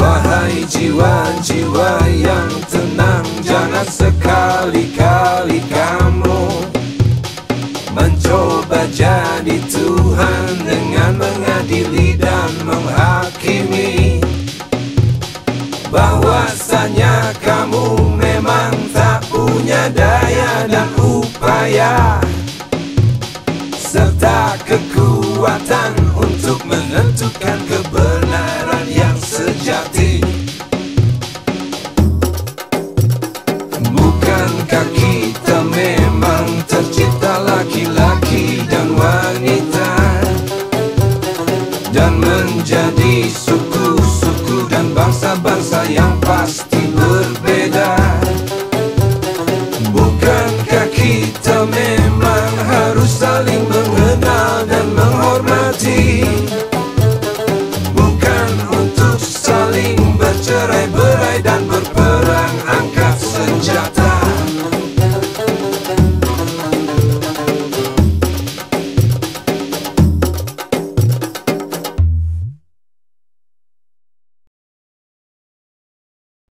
Wahai jiwa-jiwa yang tenang, jangan sekali-kali kamu mencoba jadi Tuhan dengan mengadili dan menghakimi bahwasanya kamu memang tak punya daya dan upaya serta kekuatan untuk menentukan kebenaran yang sejati. Bukankah kita memang tercipta laki-laki dan wanita, dan menjadi suku-suku dan bangsa-bangsa yang pasti berbeda? Bukankah kita memang harus saling mengenal dan menghormati, bukan untuk saling bercerai-berai?